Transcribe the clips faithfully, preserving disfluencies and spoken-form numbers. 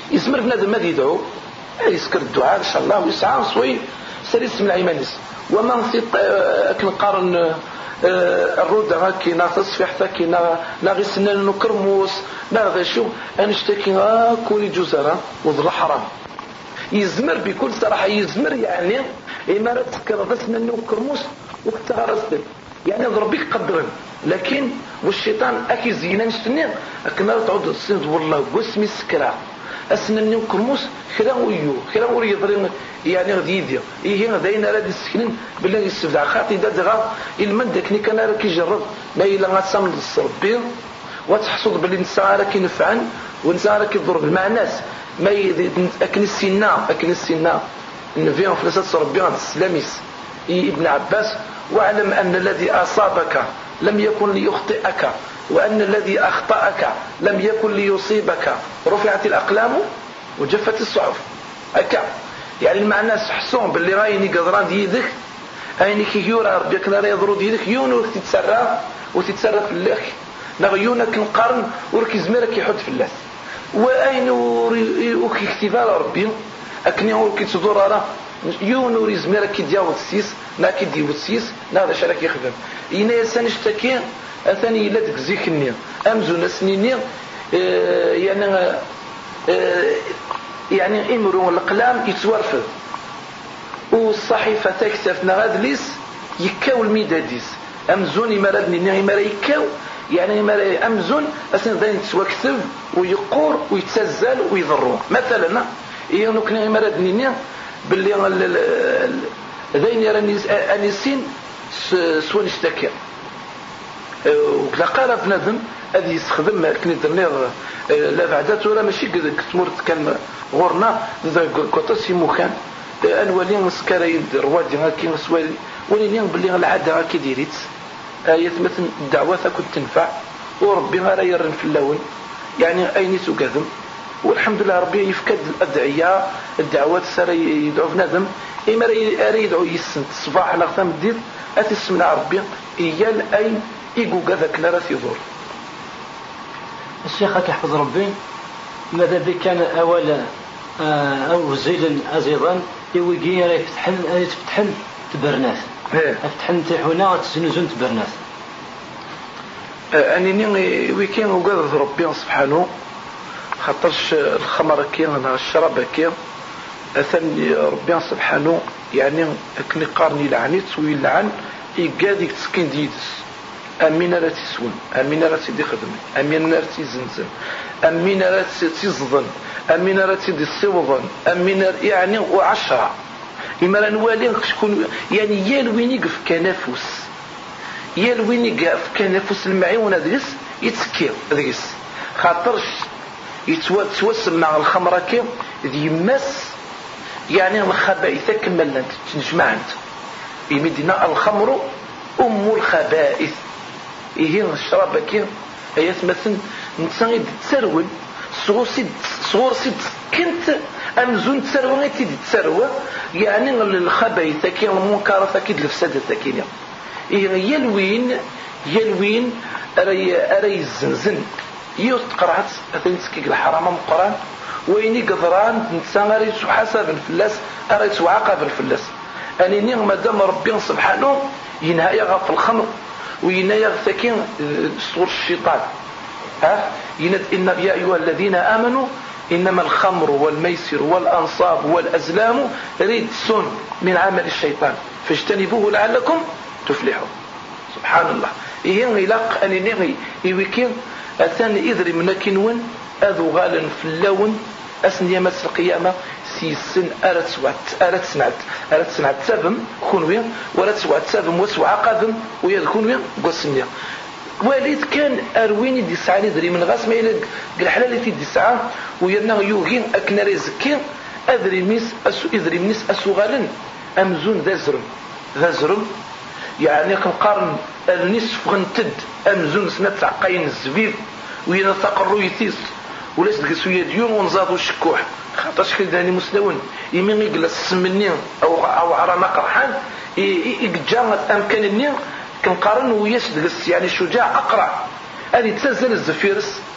يسمر بنادم ما يدعو يسكر الدعاء ان شاء الله ويسعى وصوي سريس من العيمانيس وما نسيت كنقارن الرود هاكي نا تصفيح تاكي نا لا غي سنان كرموس لا غي شو انا اشتكي كولي جزرة وظل حرام يزمر بكل صراحة يزمر يعني إمارة تذكر سنان كرموس وقت غرست يعني ربك قدرن لكن والشيطان اكي زينا نستنين اكنا تعود السند والله قسمي السكرة اسنان كرموس كلا ويو كلا وري يضرين يعني غديديا ايه هنا داينا راد السكنين بالله يستفدع خاطي دا دغا المندك ني كان راه كيجرب ما الا غاسم الصربي وتحصد باللي نسا راه كينفعن ونسا راه كيضرب مع الناس ما اكن السنا اكن السنا النبي في لسات ربي السلاميس ابن عباس واعلم ان الذي اصابك لم يكن ليخطئك وان الذي اخطاك لم يكن ليصيبك رفعت الاقلام وجفت الصحف هكا يعني المعنى حسون باللي رايني قدران ديدك ايني كي يورا ربي كنا راه يضرو ديدك يونو تتسرى وتتسرى في اللخ نغيونك القرن وركي زميرك يحط في اللث واين وكي اكتفال ربي اكني وركي تدور راه يونو ريزميرك كي دياو السيس نا كي ديو السيس نا باش راك يخدم ينا سان اشتكي اثاني الا ديك زيكني امزون سنيني اه يعني اه يعني امرو القلام يتورفد والصحيفه تكتفنا غادليس يكاو الميداديس امزون مرادني ني مره يكاو يعني مره امزون اسن داين تواكتب ويقور ويتسزل ويضرو مثلا يانو كني مرادني ني باللي ذين راني انيسين سوان اشتكى وكلا قال بنادم هذه يستخدم كني درني لا بعدات ولا ماشي كتمر كان غورنا كوطاسي مكان انوالي مسكري روادي هاكي مسوالي وليني باللي العاده هاكي ديريت ايات مثل الدعوه كنت تنفع وربي غير يرن في اللون يعني ايني تقدم والحمد لله ربي يفكد الادعيه الدعوات سار يدعو بنادم اما راه يدعو يسنت الصباح على غثام الدير اتسمع ربي ايال اي يقو كذاك لا راه يدور الشيخ يحفظ ربي ماذا بك كان اولا او زيلا ازيضا يوجي راه يفتحن يفتحن تبرناس يفتحن تحونا تسنزون تبرناس انني ويكين وقدر ربي سبحانه خاطرش الخمر كاين الشراب كاين اثني ربي سبحانه يعني كني قارني لعنيت ويلعن يقاديك تسكين ديدس امين لا تسون امين لا تدي خدم امين لا تزنزن امين لا تزظن امين لا تدي صوظن امين يعني وعشرة اما نوالي شكون يعني يا لوين يقف كنفس يا لوين يقف كنفس المعيون ادريس يتسكير ادريس خاطرش يتوسم مع الخمره كي ذي مس يعني الخبائث كملنا تنجمعت يمدنا الخمر ام الخبائث هي الشراب كي هي مثلا نتساني تسرول صغور سيد صغور سيد كنت امزون تسرول تي تسرول يعني الخبائث كي المنكرات كي الفساد كي هي الوين يلوين اري اري الزنزن يوت قرعت أثنتك الحرام من القرآن ويني قدران نتسانغري حسب الفلاس أريت وعاقب الفلاس أني نيغ مدام ربي سبحانه ينهى يغف الخمر وينهى يغثكين صور الشيطان ها يند إن يا أيها الذين آمنوا إنما الخمر والميسر والأنصاب والأزلام رجس من عمل الشيطان فاجتنبوه لعلكم تفلحوا سبحان الله إيه غلاق أني نيغ يوكين أثاني إذري من كنون أذو غالا في اللون أسن يمس القيامة سيسن أرت سوات أرت سنعت أرت سنعت سبم كونوين ورت سوات سبم وسوع قادم ويذكونوين قسنيا وليد كان أرويني دي ساعة إذري من غاس ما يلق الحلالة دي ساعة ويرنا يوغين أكنا رزكين أذري ميس أسو إذري منيس أسو غالا أمزون ذا زرم ذا زرم يعني كنقارن النصف غنتد امزون سنه تعقين الزبيب وين ثقرو يثيس ولاش دقسويه ديون ونزادو الشكوح خاطرش كداني مسلمون يمين يجلس سمني او او عرما قرحان يجا امكانني كنقارن وياش دقس يعني شجاع اقرع هذه تسزل الزفيرس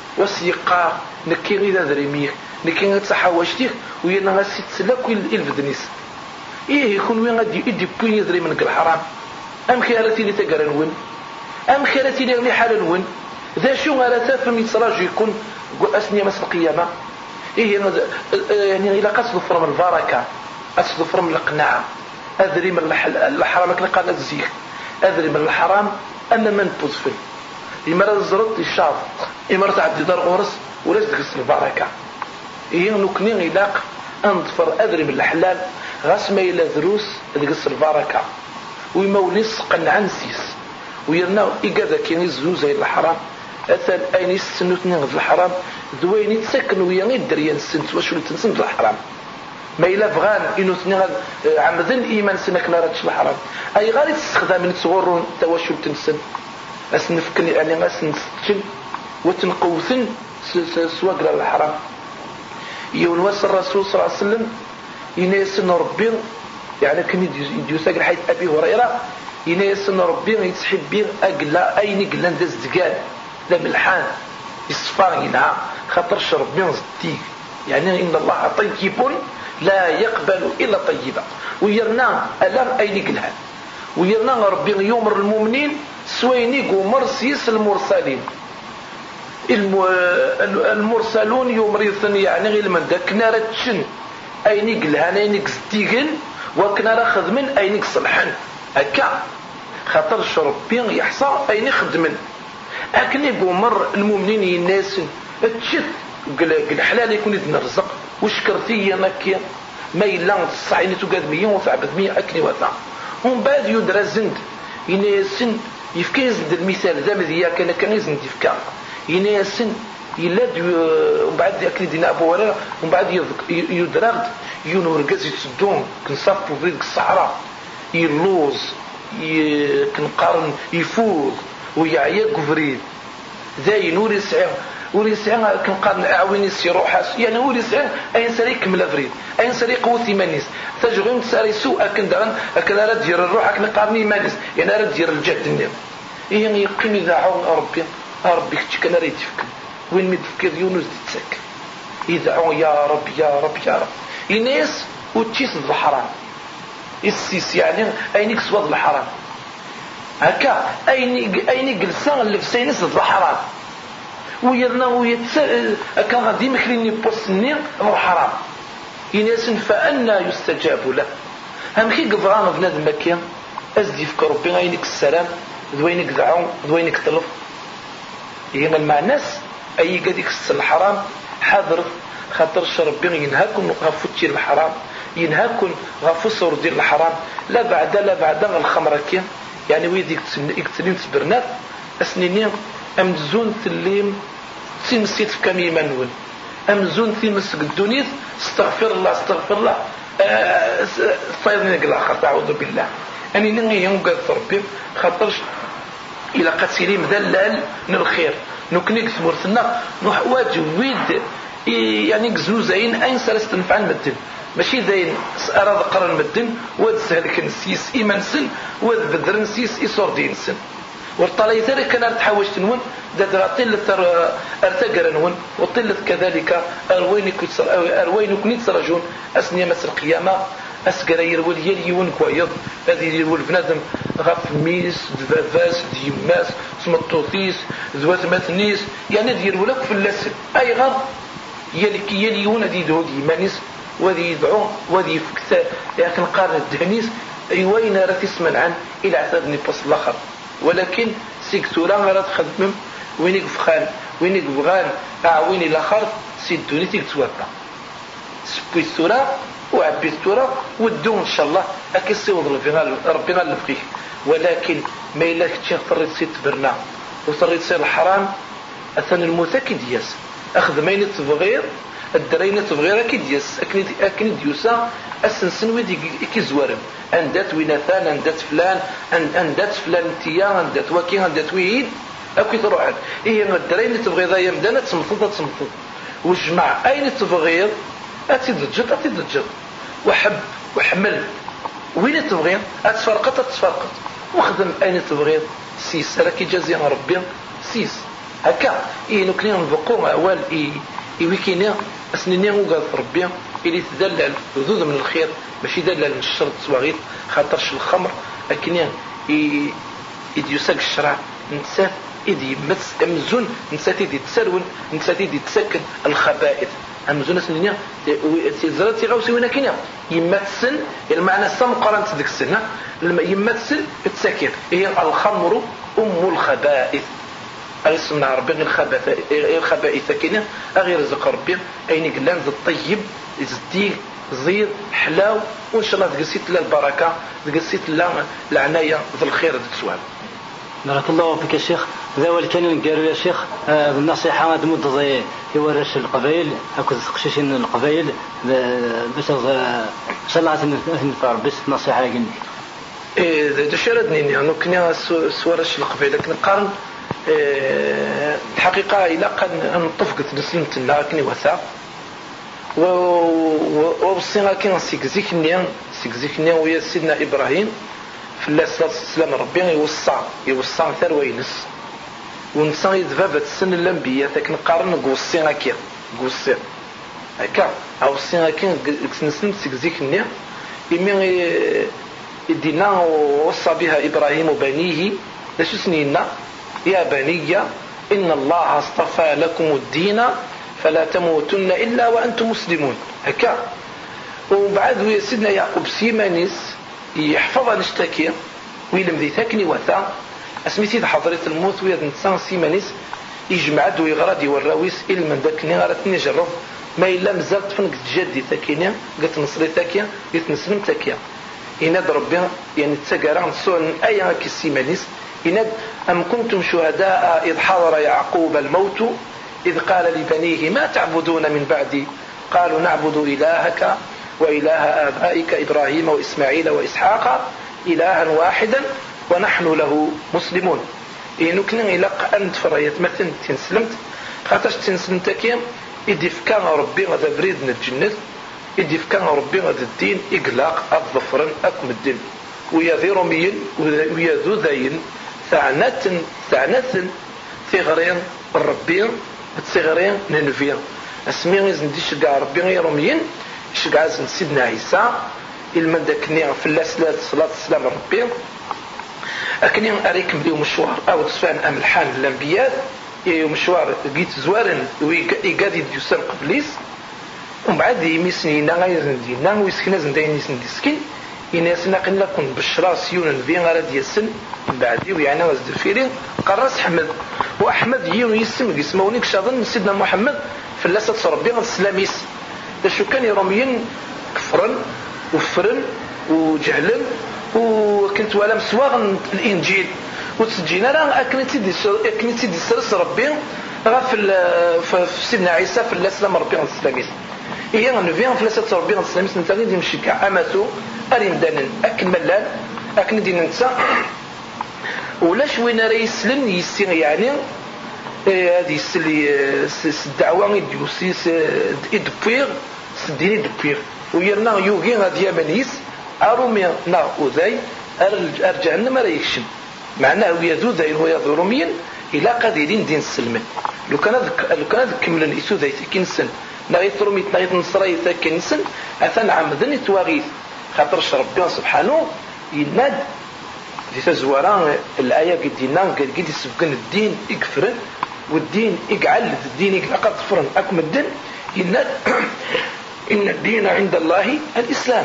وسيقار نكي غير دريميك نكي غتحاوشتيك وينا غاسي تسلاك الفدنيس ايه يكون وين غادي يدي بوين يدري من الحرام ام خيرتي اللي تقرا وين ام خيرتي اللي حال وين ذا شو على تافهم يتصراج يكون اسنيه مس القيامه ايه يعني الا قصدوا من البركه اصدفر من القناعه ادري من الحرام كنلقى الزيك ادري من الحرام انا من بوزفل يمرض الزرط الشاط يمرض عبد دار غورس ولا تقص البركه هي نكني غلاق انظفر ادري من الحلال غاس ما الى دروس تقص البركه ويموليس قنع نسيس ويرنا إيجادا كاين الزوز زي الحرام أثل أين يسنو تنين في الحرام ذوين يتسكن ويا الدريان السنت واش اللي تنسن في الحرام ما إلا فغان إنو تنين عمدن إيمان سنك نارتش الحرام أي غير تستخدم من تصغرون تواشل تنسن أسنفكني يعني أسنسجن وتنقوثن سواقر الحرام يونوس الرسول صلى الله عليه وسلم ينسن ربي يعني كان يديوساق حيث أبي هريرة ينسن ربي يتسحب بيه أقلا أين قلا ندز دقال لا ملحان يصفار ينعى خاطرش ربي نزديك يعني إن الله طيب لا يقبل إلا طيبا ويرنا ألام أين قلها ويرنا ربي يومر المؤمنين سوينيق ومرسيس المرسلين المرسلون يومريثن يعني غير من ذاك نار تشن أين قلها أين قزديقن وكنا خذ من أين صلحن هكا خاطر ربي يحصى أين خدمن أكن يقول مر المؤمنين الناس تشت قل حلال يكون يدنا الرزق وشكرتي مكيا ما إلا تصعيني تقاد مية وثعبد مية أكني وثع ومن بعد يدرى زند يناسن يفكا يزند المثال ذا مذيا كان كان يزند يفكا يناسن يلاد ومن بعد أكني دينا أبو هريرة ومن بعد يدرغد ينور قاز يتسدون كنصفو في الصحراء يلوز كنقارن يفوز ويعيا كفريد ذاين وري سعير وري سعير كنقارن عاوني سي روحاس يعني وري سعير اين سري كمل افريد اين سري قوه ايمانيس تجرين تساري سوء اكن دغن اكن راه دير الروح كنقارن ايمانيس يعني راه دير الجهد النيم هي يقيم اذا عون ربي ربي كنت راه يتفكر وين ما تفكر يونس تتسك اذا عون يا رب يا رب يا رب الناس وتشيس الحرام السيس يعني اينك سواد الحرام هكا اين اين جلسان اللي في سينس الحرام ويرنا ويتس كان غادي مخليني بوسني الحرام يناس فأنا يستجاب له هم كي قضران بنادم مكان ازدي يفكر ربي عينك السلام دوينك دعو دوينك طلب هنا المعناس اي قديك الحرام حاضر خاطر ربي ينهاكم غفوتي الحرام ينهاكم غفصر ديال الحرام لا بعد لا بعد الخمر كي يعني ويديك يكتلين تبرنات اسنينين امزون تليم تنسيت في كم يمنون امزون تيمس الدنيا استغفر الله استغفر الله صايرني الاخر تعوذ بالله اني نغي ينقذ ربي خاطرش الى قتيلي مدلل للخير نكنيك ثمرتنا نحواج ويد يعني زوزين اين سلست نفعل مدن ماشي زين اراد قرن مدن واد سهلك نسيس ايمان سن واد بدر نسيس يصور دين سن والطلي ذلك كان تحوش تنون ذات طيل ارتقر نون وطيل كذلك اروينك اروينك نتسرجون اسنيه مس القيامه اسقر يرول يلي ون كويض هذه يرول بنادم غف ميس دفافاس ديماس سمطوطيس ذوات مثنيس يعني دير لك في اللسن اي غض يلي يلي ون هذه دودي مانيس وذي يدعو وذي يفكت لكن قارن الدهنيس اي وين راه تسمع عن الى عتادني بوصل الاخر ولكن سيكتورا راه تخدم وينك فخان وينك بغان اعويني الاخر سيدوني تيتوابا سبي الثورة وعبي الثورة ودو ان شاء الله اكي سيوض ربنا اللي ولكن ما الا كنتي اضطريت سير تبرنا واضطريت سير الحرام اثن المتاكد ياس اخذ ماين التبغير الدرينة تبغيرها كي دياس اكن ديوسا السنسن ويدي كيزوارم اندات ويناثان اندات فلان اندات فلان تيا اندات وكي اندات ويد اكو تروح هي الدرينة تبغي ذا يمدانا تسمطط تسمطط وجمع اين تبغير اتيدجد اتيدجد وحب وحمل وين تبغي اتفرقت اتفرقت وخدم اين تبغي سيس راكي جازي ربي سيس هكا إيه نكلين نبقوا أول إيه إيويكينا أسنيني وقاد ربي اللي تدلل ذوذ من الخير ماشي دلل من الشر تسواغيت خاطرش الخمر أكنيا إيه إذ يساق الشرع نسات إذ يمس أمزون نسات إذ يتسرون نسات إذ يتسكن الخبائث أمزون أسنيني تزرتي غوسي وين كنا يمتسن المعنى السم قرنت ذيك السنة لما يمتسن التسكين هي الخمر أم الخبائث أرسمنا ربي الخبائث الخبائث كنا أغير رزق ربي أين قلنا الطيب زدي زيد حلاو وإن شاء الله تقسيت له البركة تقسيت له العناية ذو الخير ذو السواب. بارك الله فيك يا شيخ. ذا هو اللي كان قالوا يا شيخ بالنصيحة هذا مد زي يورش القبائل أكو تقشيشين القبائل باش صلاة النفار بس نصيحة قلني. إيه ذا شردني يعني كنا سورش القبائل لكن قارن الحقيقة إلى قد نطفقت نسلمت لنا كني وثاق ووصينا كنا سيكزيكنيا سيكزيكنيا ويا سيدنا إبراهيم في الله صلى الله عليه وسلم ربي يوصى يوصى ثروينس ونسان يذبابت السن الأنبياء لكن قارن قوصينا كيا قوصي هكا أوصينا كيا نسلمت سيكزيكنيا إمي يدينا ووصى بها إبراهيم وبنيه لشو سنينا يا بني إن الله اصطفى لكم الدين فلا تموتن إلا وأنتم مسلمون هكا. وبعد ويا سيدنا يعقوب سيمانيس يحفظ نشتكي ويلم ذي ثاكني وثا اسميتي حضرة الموت ويا نسان سيمانيس يجمعد ويغرد يوراويس إلما ذاكني غرتني جرب ما إلا مزالت فنك تجدي ثاكينيا قلت نصري ثاكيا قلت نسلم ثاكيا يناد ربي يعني تسقر عن سوء أي كي سيمانيس يناد أم كنتم شهداء إذ حضر يعقوب الموت إذ قال لبنيه ما تعبدون من بعدي قالوا نعبد إلهك وإله آبائك إبراهيم وإسماعيل وإسحاق إلها واحدا ونحن له مسلمون. إنو كنا إلاق أنت فريت مثل تنسلمت خاطرش تنسلمتك إدي فكان ربي غدا بريدنا الجنة إدي فكان ربي غدا الدين إقلاق الظفرا أكم الدين ويا ذي رميين ويا ذو ذين ثعنات ثعنات ثغرين الربين ثغرين ننفيا اسمي غيزن دي شقع ربي غير رميين شقع زن سيدنا عيسى إلما داكني في الله صلاة السلام ربي أكني أريك بديو مشوار أو تصفان أم الحان الأنبياء مشوار قيت زوارن ويقادي ديوسان قبليس ومن بعد يميسني نا غيزن دي نا ويسكنا زن داين يسن دي سكين يناسنا قلنا كن بشرا سيونا في غراد يسن من بعدي ويعني وزد فيرين قرص حمد وأحمد يون يسم يسمونيك شاطن سيدنا محمد في الله ربي غد السلاميس شو كان يرمين كفرن وفرن وجهلن وكنت ولا مسواغ الإنجيل وتسجينا راه أكنتي دي أكنتي دي سرس ربي غا في سيدنا عيسى في الله سلام ربي غد السلاميس هي غنفيان في الله ربي غد السلاميس نتاغي دي مشيكا أماتو أرين دانن أكن ملال أكن دي ننسى ولاش وين راه يسلم يسير يعني هذه السلي الدعوة يديوسي إدبير سديني دبير ويرنا يوغي غادي يمنيس أرومي نا أذي أرجعنا ما يكشم معناه ويا ذو ذي هو يا ذرومين إلى قادرين دين السلم لو كان لو كان كملن إسو ذي تكنسن نغيت رومي نغيت نصري تكنسن أثنى عمدن يتواغيث خاطر ربنا سبحانه يناد في تزوران الآية قدينا قد قد يسبقن الدين يكفرن والدين يقعل الدين يقعد فرن أكم الدين يناد إن الدين عند الله الإسلام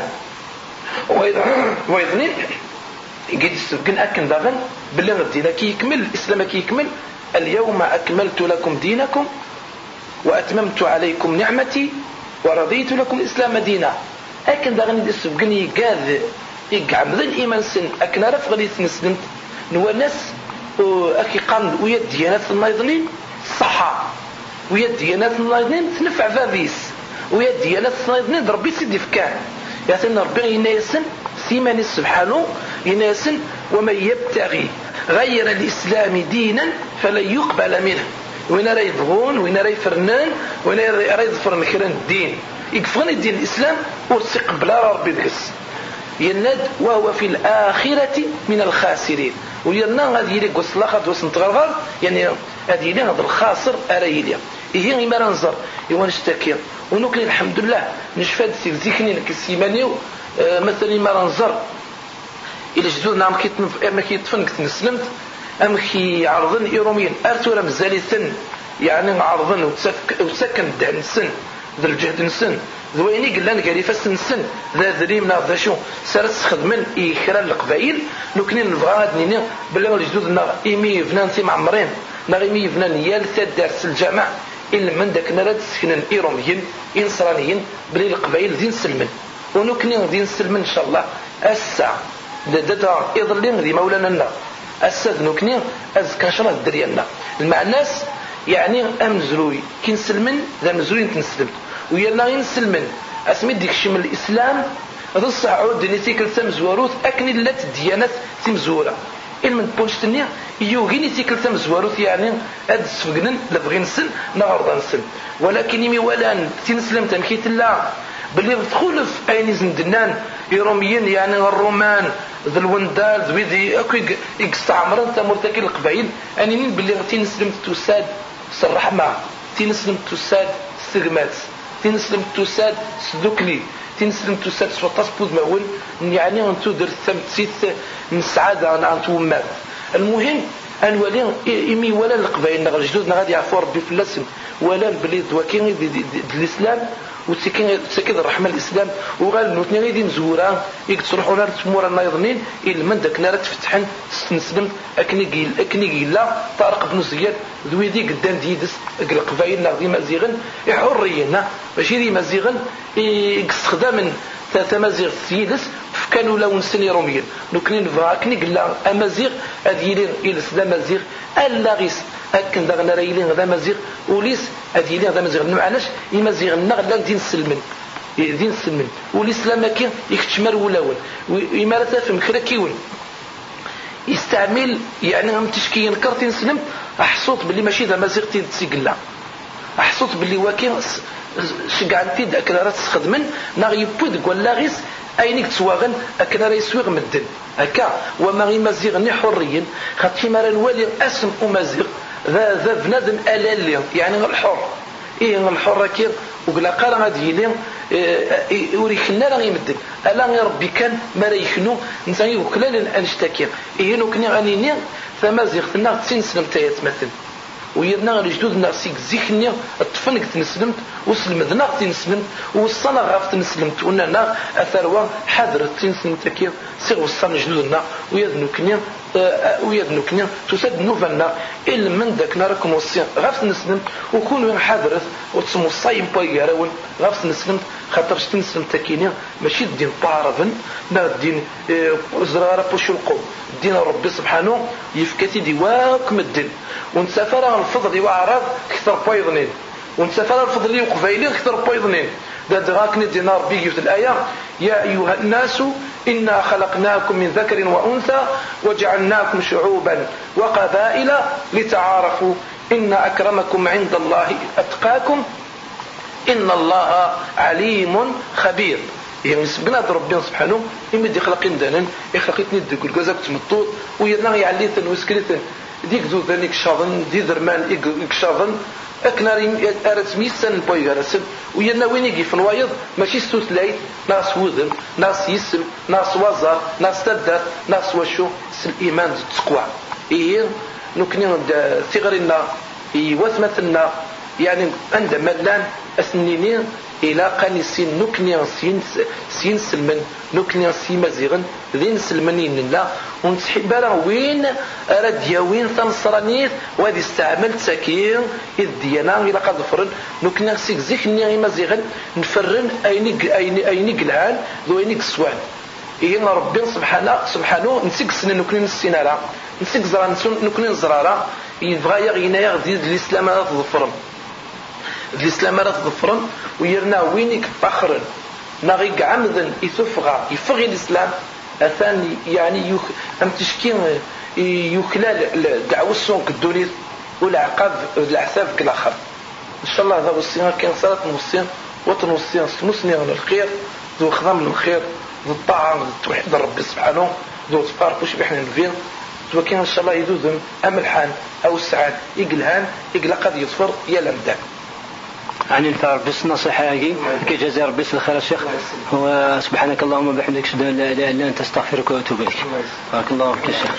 وإذن قد يسبقن أكن داغن بلغ الدين كي يكمل الإسلام كي يكمل اليوم أكملت لكم دينكم وأتممت عليكم نعمتي ورضيت لكم الإسلام دينا أكن داغن يسبقن يقاذ يقعد الإيمان سن أكن رفق لي تنسلمت نونس أكي قام ويا ديانات النايضنين صحة ويا ديانات النايضنين تنفع فابيس ويا ديانات النايضنين ربي سيدي فكان يعطينا ربي يناسن سيماني سبحانه يناسن ومن يبتغي غير الإسلام دينا فلن يقبل منه وين راه يضغون وين راه يفرنان وين راه يضفرن كران الدين يقفرن الدين الإسلام ورسي قبل ربي دكس يناد وهو في الآخرة من الخاسرين. وينا غادي يلي قص لا خد وسن تغرغر يعني غادي يلي هذا الخاسر أرايليا إيه ما رنزر يوان اشتكي ونوكل الحمد لله نشفاد سيل زيكني لك السيمانيو آه مثلا ما رنزر إلى جدودنا أم كيت أم كيتفنك تنسلمت أم كي عرضن إيروميين أرتورا مزالي سن يعني عرضن وتسكن دهن سن ذا الجهد نسن ذويني قلنا قالي فسن سن ذا ذريمنا ذا شو سارت خدمن إخران القبائل نكنين نبغى نيني بلا جدودنا إيمي فنان تي معمرين نغيمي فنان يال تدرس الجامع إلا من داك نراد سكنن إيروميين إنصرانيين بلي القبائل دين سلمن ونكنين دين سلمن إن شاء الله الساعة دا إضلين ذي مولانا لنا الساد نكنين أز كنشرة الدريالنا المعناس يعني أمزروي كنسلمن ذا مزروي تنسلمت ويلا ينسلمن أسمي ديك شمل الإسلام هذا الصعود دي تيكل تمزوروت أكني لات ديانات تمزورة إن من بونشتنيا يوغيني تيكل تمزوروت يعني أد سفقنن لبغي نسن نغرض نسن ولكن يمي ولان تنسلم تنكيت الله باللي تدخل في أين زندنان يروميين يعني الرومان ذا الوندال ذويدي أكو يستعمرن تمرتكي القبائل أنينين باللي تنسلم تساد الرحمة تنسلم تساد السجمات تنسلم تساد سدوكلي تنسلم تساد سوطاس بود مول يعني أنتو درت ثمتسيت من السعادة أنا أنتو مات المهم أن ولين إمي ولا القبائل نغ جدودنا غادي يعفو ربي في اللسم ولا البلي دواكين الإسلام وتسكين تسكين الرحمة الإسلام وقال نوتني غادي نزورا يكتروحوا لنا تمور النايضنين إلا من داك نار تفتحن تستنسلم أكني قيل أكني قيل لا طارق بن زياد ذويدي قدام ديدس القبائل ناغدي مزيغن يحرينا ماشي دي مزيغن يستخدم تمازيغ سيدس كانوا لو نسني روميين نكنين فاكني قلا امازيغ اديلين الى سدا مازيغ الا غيس اكن دغنا رايلين هذا مازيغ وليس اديلين هذا مازيغ معلاش يمازيغ النغ دين السلمن دين السلمن وليس لما كان يكتشمر ولاون وما تفهم كرا كيون يستعمل يعني هم تشكين كرتين سلم احصوت باللي ماشي ذا مازيغ تيدسيقلا احصوت باللي واكين شقعتي داك راه تخدمن ناغ يبود ولا غيس اينيك تسواغن اكنا راه يسويغ مدن هكا وما غي مزيغني حريا خاطر ما راه الوالي اسم ومزيغ ذا ذا بنادم الالي يعني الحر ايه الحر كير وقلا قال غادي لي وريكنا راه يمدن الا يا ربي كان ما راه يخنو نتا وكلا نشتكي ايه نكني غنيني فمازيغ تنا تسين سنه تايت مثلا ويرنا لجدودنا سيك زيخني الطفنك تنسلمت وسلمدنا تنسلمت وصلنا غاف تنسلمت وننا اثروا حضرت تنسلمت كي سيغ وصلنا جدودنا ويذنو كنيا ويذنو كنيا تسد نوفلنا الا من داك نراكم وصيا غاف تنسلمت وكون وين حضرت وتسمو الصايم بايراون غاف تنسلمت خاطرش تنسلمت كينيا ماشي الدين طارفن لا الدين زراره بوشو القوم دين ربي سبحانه يفكتي ديواكم الدين ونسافر الفضل وعراض كثر بايضنين ونسافر الفضل وقبيلين كثر بايضنين ده دراكني دينار بيجي في الآية يا أيها الناس إنا خلقناكم من ذكر وأنثى وجعلناكم شعوبا وقبائل لتعارفوا إن أكرمكم عند الله أتقاكم إن الله عليم خبير يعني سبنا ربنا سبحانه يمد يخلقين دانن يخلقيتني ديك الجزاك تمطوط ويرنا يعليتن وسكريتن ديك ذو ذلك شاظن دي درمان إكشاظن أكناري أرت ميسان بويغارسن ويرنا وين يجي في الوايض ماشي ستوت لايت ناس وذن ناس يسم ناس وزار ناس تدر ناس وشو الإيمان التقوى إيه نكني ثغرنا وثمتنا يعني عند ملان أسنينين إلى قاني سين نكني سين سين سلمن نكني سين مزيغن ذين سلمنين لا ونتحب راه وين راد ياوين تنصرانيت وهذه استعملت سكين إذ ديانا إلى قد فرن نكني سيك زيكني مزيغن نفرن أينيك أيني أينيك العال ذو أينيك السوان إيه ربي سبحانه سبحانه نسيك سنة نكني السينارة نسيك زران نكني الزرارة يبغى يغينا يغدي الإسلام هذا تظفرن الإسلام راه تظفرن ويرنا وينك فخرا نغيق عمدا يثفغى يفغي الإسلام أثاني يعني يخ أم تشكين يخلال دعوة السونك الدولير والعقاب العساف كالآخر إن شاء الله هذا والصيام كان صلاة نوصيان وتنوصيان سنوصني على الخير ذو خضام الخير ذو الطاعة ذو توحيد ربي سبحانه ذو تفارق وش بيحنا نفين وكان إن شاء الله يدوزن أملحان أو السعاد يقلهان يقل قد يصفر يا لمدان يعني انت ربي النصيحة هاجي كي جزاء ربي الخير الشيخ وسبحانك اللهم وبحمدك اشهد ان لا اله الا انت استغفرك واتوب اليك. بارك الله فيك الشيخ.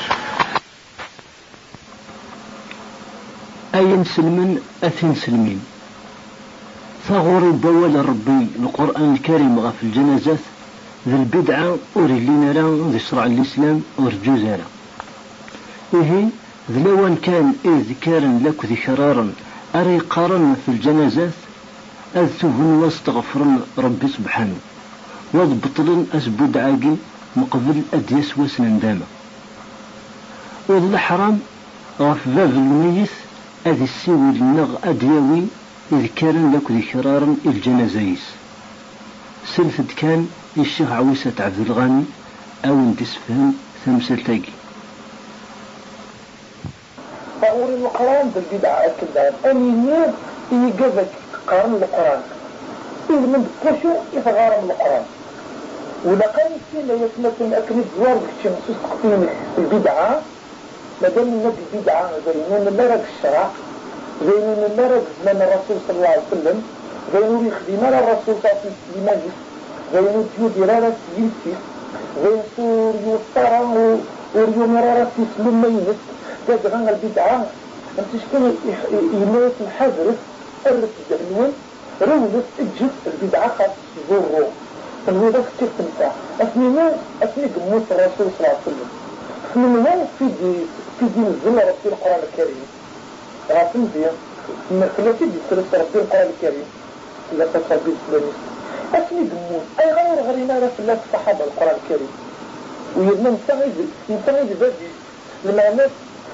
أي سلمن أثن سلمين ثغوري بول ربي القرآن الكريم غا في الجنازات ذي البدعة أوري لنا لا ذي شرع الإسلام أرجو زالا إيه ذلوان كان إذكارا لك ذكرارا أري قارن في الجنازات أذتهن واستغفرن ربي سبحانه واضبطلن أسبود عاقي مقبل أديس وسنن داما وذل حرام غف باب الميت أذي السيوي النغ أدياوي إذ كان لك ذكرارا الجنازيس سلفد كان الشيخ عويسة عبد الغاني أو اندسفهم ثمسلتاقي فأوري القرآن بالبدعة الكذاب أني نير يقذك قارن القرآن إذ من بكشو يتغارم القرآن ولقد سينا يتمثل أكل الزوار بكشمس تقطين البدعة مادام النبي بدعة زينون اللي راك الشرع زينون اللي راك زمان الرسول صلى الله عليه وسلم زينون يخدم على الرسول صلى الله عليه وسلم زينون تيودي رارا تيلسيس زين سور يوطرا وريو مرارا تسلم مينس تدغن البدعة انت شكون يميت الحذرس الرس الدعنون رولس اجف البدعة خاص زورو الوضع كتير تنفع اسمينو اسمي قموس الرسول صلى الله عليه وسلم من هون في دي في دي نزل ربي القرآن الكريم غاسم دي من ثلاثة دي سلسة ربي القرآن الكريم إلا تصل بالإسلامي أسمي قمون أي غير غرينا في الله الصحابة القرآن الكريم ويبنى نساعد نساعد بادي لما الناس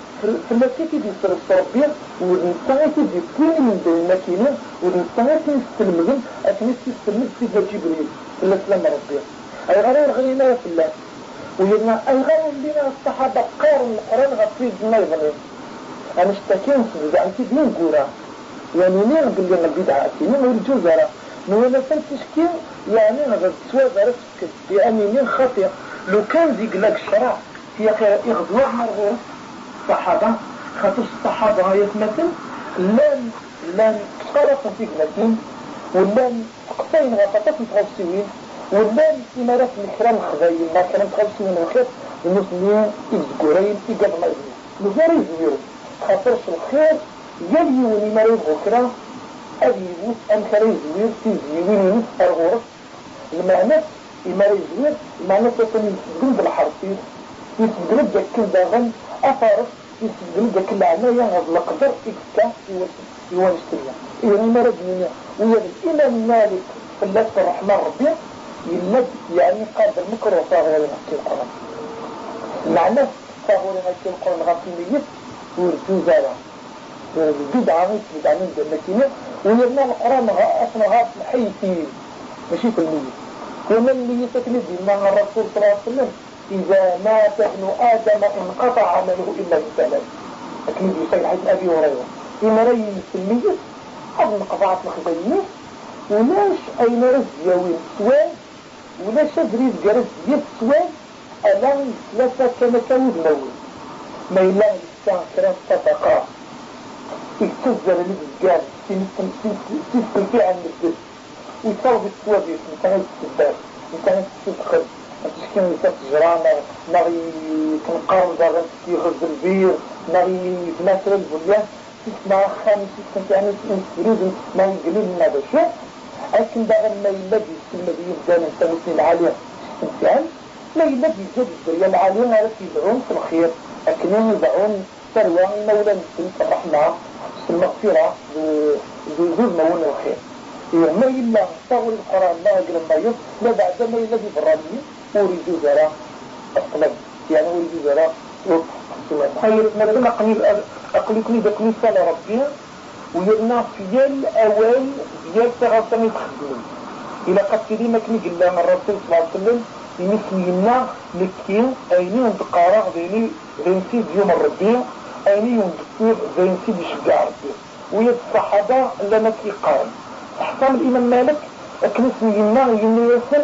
في المكيكي دي سلسة ربي ونساعد دي كل من دي المكينة ونساعد نستلمهم أكنس نستلمهم سيدنا جبريل إلا سلام ربي أي غير غرينا في الله ويبنى الغير لنا الصحابة قارن القرآن غطيب ما يغنين أنا اشتكين سيدي عن كيد من قورا يعني نين قل لنا البدعة كيني ما يرجو زارا نولا تشكين يعني غد سواد رسك يعني نين خطير لو كان ذي قلق الشرع هي يغضوه مرغوب الصحابة خاطر الصحابة هاي مثل لان لان تقرصوا في قلقين ولان تقصين غططات متغوصيين والبال إمارات الإكرام الخذايين ما كانوا متغلسين من الخير المسلمين إزقورين إقاب ما يزمين نزار يزميرو خاطرش الخير يليون إمارات الإكرام أبيبوس أمخار يزمير تزيوين ينس أرغورس المعنى إمارات يزمير المعنى تسمي يسجدون بالحرفين يسجدون جاكين داغن أفارس يسجدون جاكين العناية هذا القدر إكسكا يوانشتريا إذن إمارات دنيا ويجب الإمام مالك في الله الرحمن ربي يلد يعني قاد المكر وصاغر لنحكي القرآن معنى صاغر لنحكي القرآن غطيمية ورجوزارة البدعة غيث بدعة من المكينة ويرنا القرآن أصلا غاط الحيثين ماشي في المية ومن اللي يتكلدي مع الرسول صلى الله عليه وسلم إذا مات ابن آدم انقطع عمله إلا بثلاث أكلد يسير حيث أبي هريرة إمرين في المية قبل انقطعت مخزينين ولاش أين رزيوين سوان ولا شجري جرس يد سوان ألان ثلاثة كما كانوا بنوي ما يلاقي الساعة كرام تطاقا يتزر الإزجال سيستم فيه عن الدس ويصرف السواد يتنتهي السباب يتنتهي السبخل تشكين يسات جرامة نغي تنقارن داغن يغز البير نغي تماثل البنيان تسمع خامس تسمع يعني تريد ما يقلل من هذا الشيء لكن داغن ما يلبي المدي يبدأ من سنوسين العالية استمتعان ما يلبي جد الدريا العالية هذا يدعون في الخير لكنهم يدعون ثروة مولا مسلم الرحمة المغفرة بوجود مولى الخير ما إلا صغر القرآن لا أجل ما يب لا بعد ما يلبي برامي أريد زراء أطلب يعني أريد زراء خير مثل أقني أقلكني بكني سنة ربيها ويرنا في الأول ديال تغطني تخدمون إلى قد كريمة كني قلنا من الرسول صلى الله عليه وسلم بمثلنا لكين أيني دقارة ذيني ذين سيد يوم الربيع أيني يوم ذين سيد يشجع ربيع ويد الصحابة لما كيقارن أحكام الإمام مالك أكنس منا يمني يسن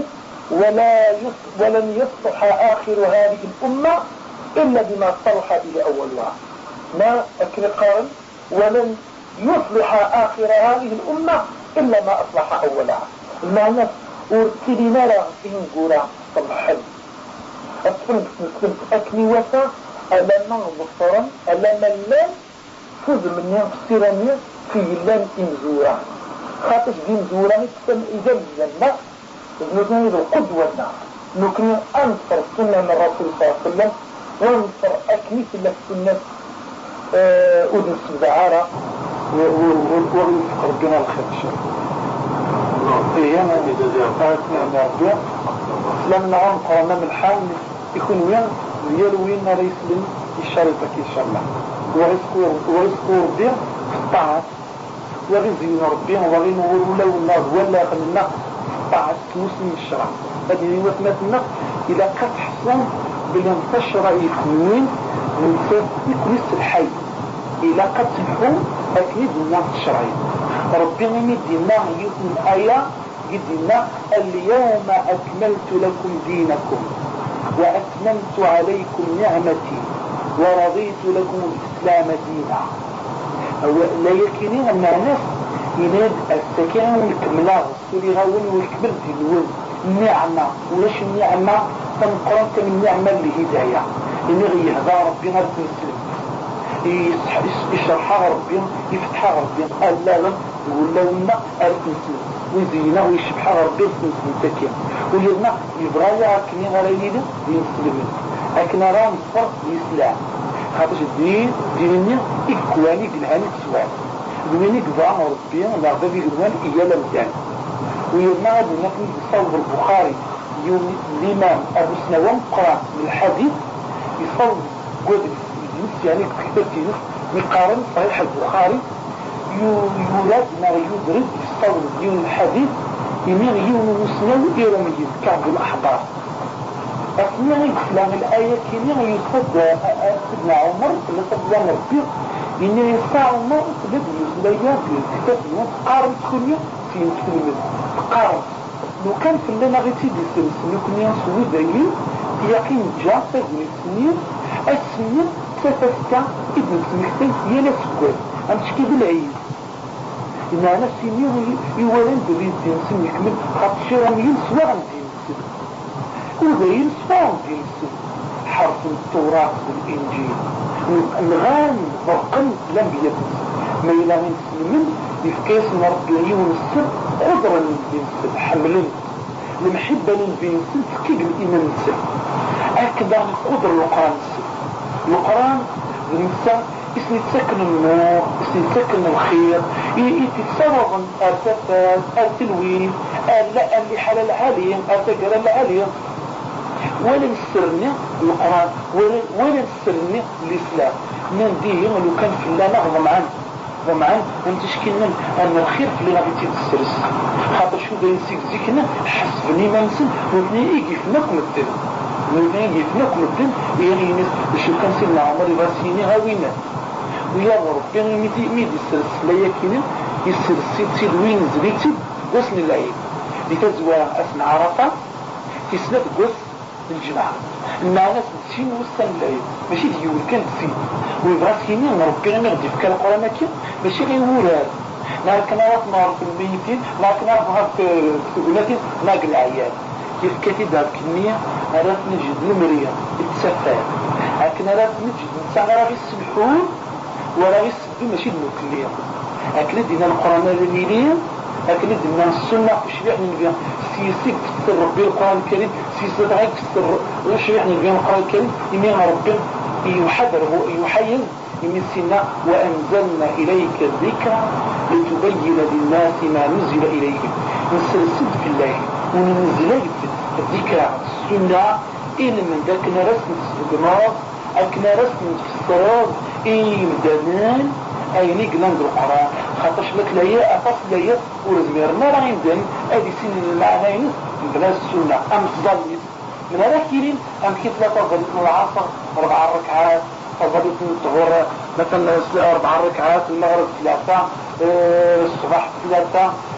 ولا يص... ولن يصلح آخر هذه الأمة إلا بما صلح به أولها. ما أكرقان ولن يصلح آخر هذه الأمة إلا ما أصلح أولها. المعنى ورتلنا لا إنقورا صلحا أصلا بسنسلم أكني وسا ألما ظفرا ألما اللام فوز من ينفسرني في اللام إنزورا خاطش بإنزورا يتسمى إذا الجنة ابن ذو القدوة نكني أنصر سنة من الرسول صلى الله عليه وسلم وانصر أكني في السنة أذن السبعارة وغيفق ربنا الخير الشرق إيه أنا أتنى ربنا لما نعم قرنا من الحال يكون وين يلوين ريسلين الشريطة إن شاء الله ورزقوا ربنا في الطاعات ورزقين ربنا وغين ولا والناس ولا خلنا طاعة مسلم الشرع. هذه هو مثلنا إذا قد حصل بالانتشر يكون من يكون الحي إذا قد سمحوا أكيد الناس الشرعي ربنا يدينا يكون آية يدينا اليوم أكملت لكم دينكم وأتممت عليكم نعمتي ورضيت لكم الإسلام دينا. لا يكينين أن الناس يناد السكان والكملة السوري غاون والكبر دينون النعمة ولاش النعمة تنقرن من النعمة الهداية إن غيهذا ربنا المسلم يشرحها ربنا يفتحها ربنا قال لا لا يقول لنا المسلم ويزينا ويشبحها ربنا المسلم تكيا ويقولنا يبغى يعكني غريبا يمسلمين لكن راه نصر الإسلام خاطر الدين ديننا إكواني بالهاني السؤال دويني قضاء ربنا نغضب يقولون إيالا مكان ويقولنا هذا نحن يصور البخاري يوم الإمام أبو سنوان قرأ من الحديث يصور قدر يعني كتبتين يقارن صحيح البخاري يولد ما يدرس يصور ديون الحديث يمين يوم مسنو إيرانيين كعب الأحبار أثناء الإسلام الآية كنا يصدى سيدنا عمر اللي صدى ربي إن ينفع عمر تبدل يسليات الكتاب قارن تخليه في مسلمين قارن لو كان في اللي نغيتي دي سلس لو كنا ينسوي دايلين يقين جاء سيدنا السنين السنين ستسكى ابن سمحتين يلا سكوات أمشكي بالعيد إن أنا سنين يولين بريد دين سن يكمل خاطر شيران ينسوا عن دين سن وذا ينسوا عن دين سن حرف التوراة والإنجيل الغان برقن لم يدرس ما إلا من سلمين يفكيس نرد ليون السر عذرا للدين سن حملين المحبة للدين سن تكيب الإيمان سن أكبر القدر القرآن سن القرآن الإنسان اسم يتسكن النور اسم يتسكن الخير يتسرغ الأسفات التلوين لا اللي حلال عليهم أتقرى العليم ولا يسرني القرآن ولا يسرني الإسلام من ديه ولو كان في الله نغضم عنه ضمعا ونتشكينا أن الخير في اللي غادي تسترس خاطر شو دا ينسيك زيكنا حسبني ما نسن ونبني يجي في نقم الدين ونبني يجي في نقم الدين يعني ناس شو كان سيدنا عمر يباسيني هاوينا ويا ربي ميدي ميدي السرس لا يكينا يسرس سيد وين زريتي غسل العيد لتزوى أسن عرفة في سنة غسل الجماعة المعنى سنتين وسن العيد ماشي ديول كانت فيه ويبغاس كيني ربنا نغدي في القرآن كي ماشي غير وراد نهار كنا نعرف نهار في الميتين نهار كنا نعرف نهار في السؤولاتين ناق العيال كيف كتب هاد الكمية عرف نجد المرية التسفات لكن عرف نجد نسان راه يسبحون وراه يسبحون ماشي المكلية لكن دينا القرآن الميلين لكن دينا السنة وشبيع نبيع سيسيك في ربي القرآن الكريم سيسيك في وشبيع نبيع القرآن الكريم يمين ربنا يحذره يحيز من سنة وأنزلنا إليك الذكر لتبين للناس ما نزل إليهم نسل الصدق في الله وننزل الذكر السنة إن من ذاكنا رسم السجنات أكنا رسم السراب إيه مدنان أي نقنا ندر القرآن خاطش لك ليا أفصل ليا ورزميرنا راه يمدن أدي سن المعنين بلا السنة أمس ظلمت من هذا كيرين أم كيف لا تظلت من العصر أربع ركعات تظلت من الظهر مثلا أربع ركعات المغرب ثلاثة أه الصباح ثلاثة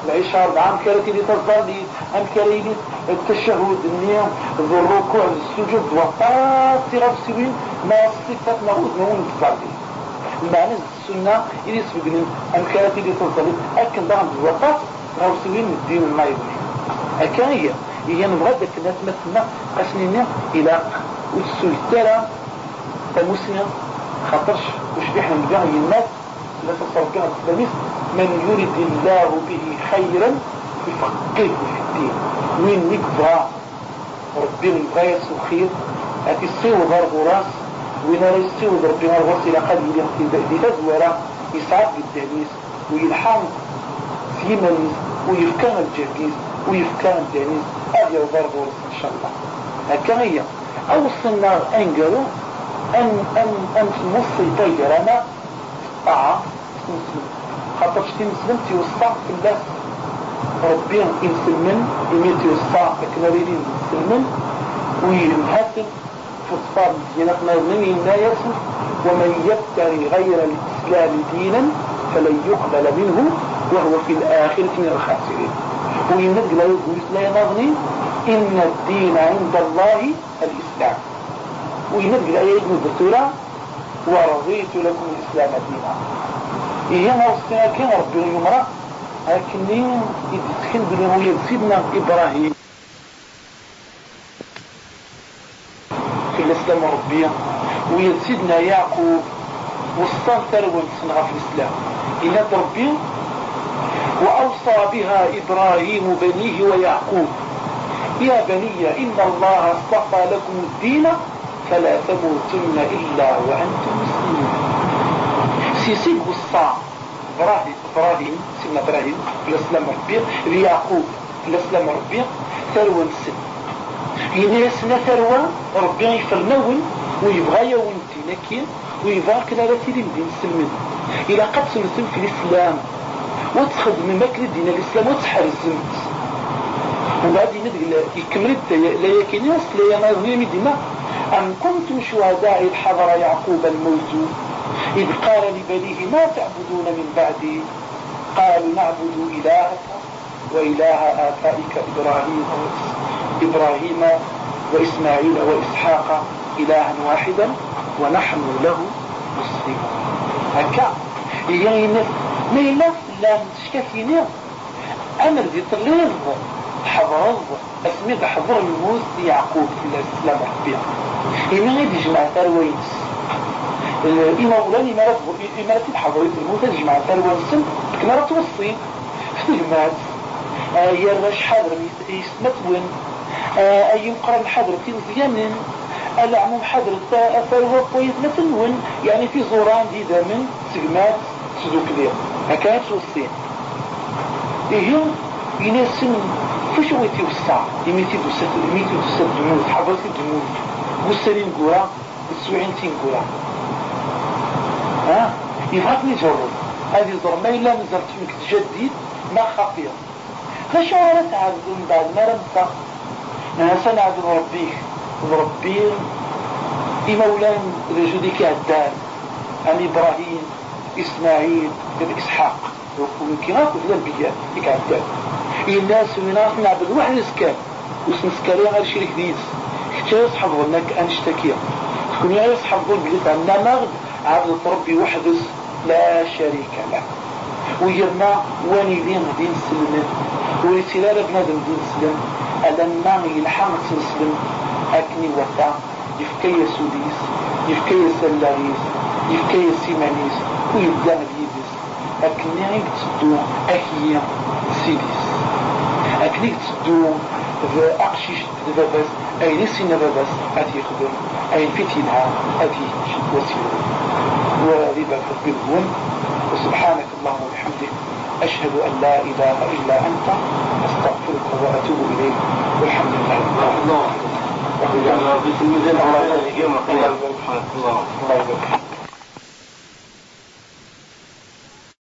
العشاء أربعة أمكالتي لتصلي أمكالي التشهد النية الركوع السجود وطاس صغر سوين ما الصفات نعود نون تصلي المعنى السنة إلي سبقنا أمكالتي لتصلي أكن دعم الوطاس صغر سوين الدين المايض أكان هي هي نبغدك الناس مثلنا أسنين إلى والسلطة المسلم خطرش وش بيحنا نبغي الناس لا تصرفها الإسلاميس من يريد الله به خيرا يفقهه في الدين وين يكبر ربنا يبغى يسوي خير هاتي الصيو ضرب راس وين راه يسيو ربنا الغرس إلى قلبه يدي تزورا يسعد بالدنيس ويلحم في منيس ويفكان الجهديس ويفكان الدنيس هذا ضرب راس إن شاء الله هكا هي أوصلنا أنقلوا أن أن أن نصي طيرنا طاعة مسلم خاطر شتي مسلم تيوصى في الله ربي يمسلمن يميت يوصى كناريين مسلمن ويمهاتم في الصفار دينتنا من لا يسمح ومن يبتغي غير الإسلام دينا فلن يقبل منه وهو في الآخرة من الخاسرين ويمد لا يقول لا ينظني إن الدين عند الله الإسلام ويمد لا يجمع الدكتورة ورضيت لكم الإسلام دينا إيه ما وصلنا كان ربنا يمرأ لكنين يدخل بلهم سيدنا إبراهيم في الإسلام ربيا ويسيدنا يعقوب وصان ترون سنغا في الإسلام إلى ربي وأوصى بها إبراهيم بنيه ويعقوب يا بني إن الله اصطفى لكم الدين فلا تموتن إلا وأنتم مسلمون سيسيب وصى إبراهيم إبراهيم سيدنا إبراهيم في الإسلام ربيع ليعقوب في الإسلام ربيع ثروة السن هنا يسنا ثروة ربيع يفرنون ويبغى يونتي لكن ويبغى كلا راتي لمدين سلمن إلى قد سلسل في الإسلام وتخدم ماكل دين الإسلام وتحر الزمت وبعد يكمل لا يكين يوصل لا ينظر مدينة أم كنتم شهداء إذ حضر يعقوب الموت إذ قال لبنيه ما تعبدون من بعدي قالوا نعبد إلهك وإله آبائك إبراهيم إبراهيم وإسماعيل وإسحاق إلها واحدا ونحن له مسلمون هكا يعني ما إلا لا تشكفيني أنا الذي طليب حضر أسمي حضر الموت يعقوب في الإسلام ربيع إما غير يجمع تروينس إما أولاني ما رفض إما رفض حضرية الموت يجمع تروينس كنا رتوصي في المات يرش حضر يسمت وين أي مقرن حضر في الزيامن العموم حضر أثره طويت مثل وين يعني في زوران دي دامن سجمات سدوك دير هكذا توصين إيه يناسم فش هو يتوسع يميتي دوسات يميتي دوسات دموت حضرتي دموت والسرين قرا والسوعين تين قرا ها يفاتني جرب هذه الضربة إلا نزلت منك تجديد ما خطير فشعرت تعبدون بعد ما رمتا أنا سنعبد ربيك وربين إمولان رجلك الدار عن إبراهيم إسماعيل بن إسحاق وكناك في الأنبياء لك الدار الناس وناس نعبد واحد اسكان واسم سكالي غير شريك ديز كتا يصحب ظنك أنشتكي تكون يصحب ظن بليت عنا مغد عبد ربي وحدث لا شريك له ويرنا واني دين دين سلم ورسلال بنادم دين سلم ألما يلحمت سلم أكني وطا يفكي سوديس يفكي سلاغيس يفكي سيمانيس ويبدأ بيدس أكني عيك تصدو أكيا سيديس أكني تصدو أقشيش دبابس أي نسي نبابس أتي خدم أي فتنها أتي وسيلة وربا بالهون وسبحانك اللهم وبحمدك أشهد أن لا إله إلا أنت أستغفرك وأتوب إليك والحمد لله الله الله الله الله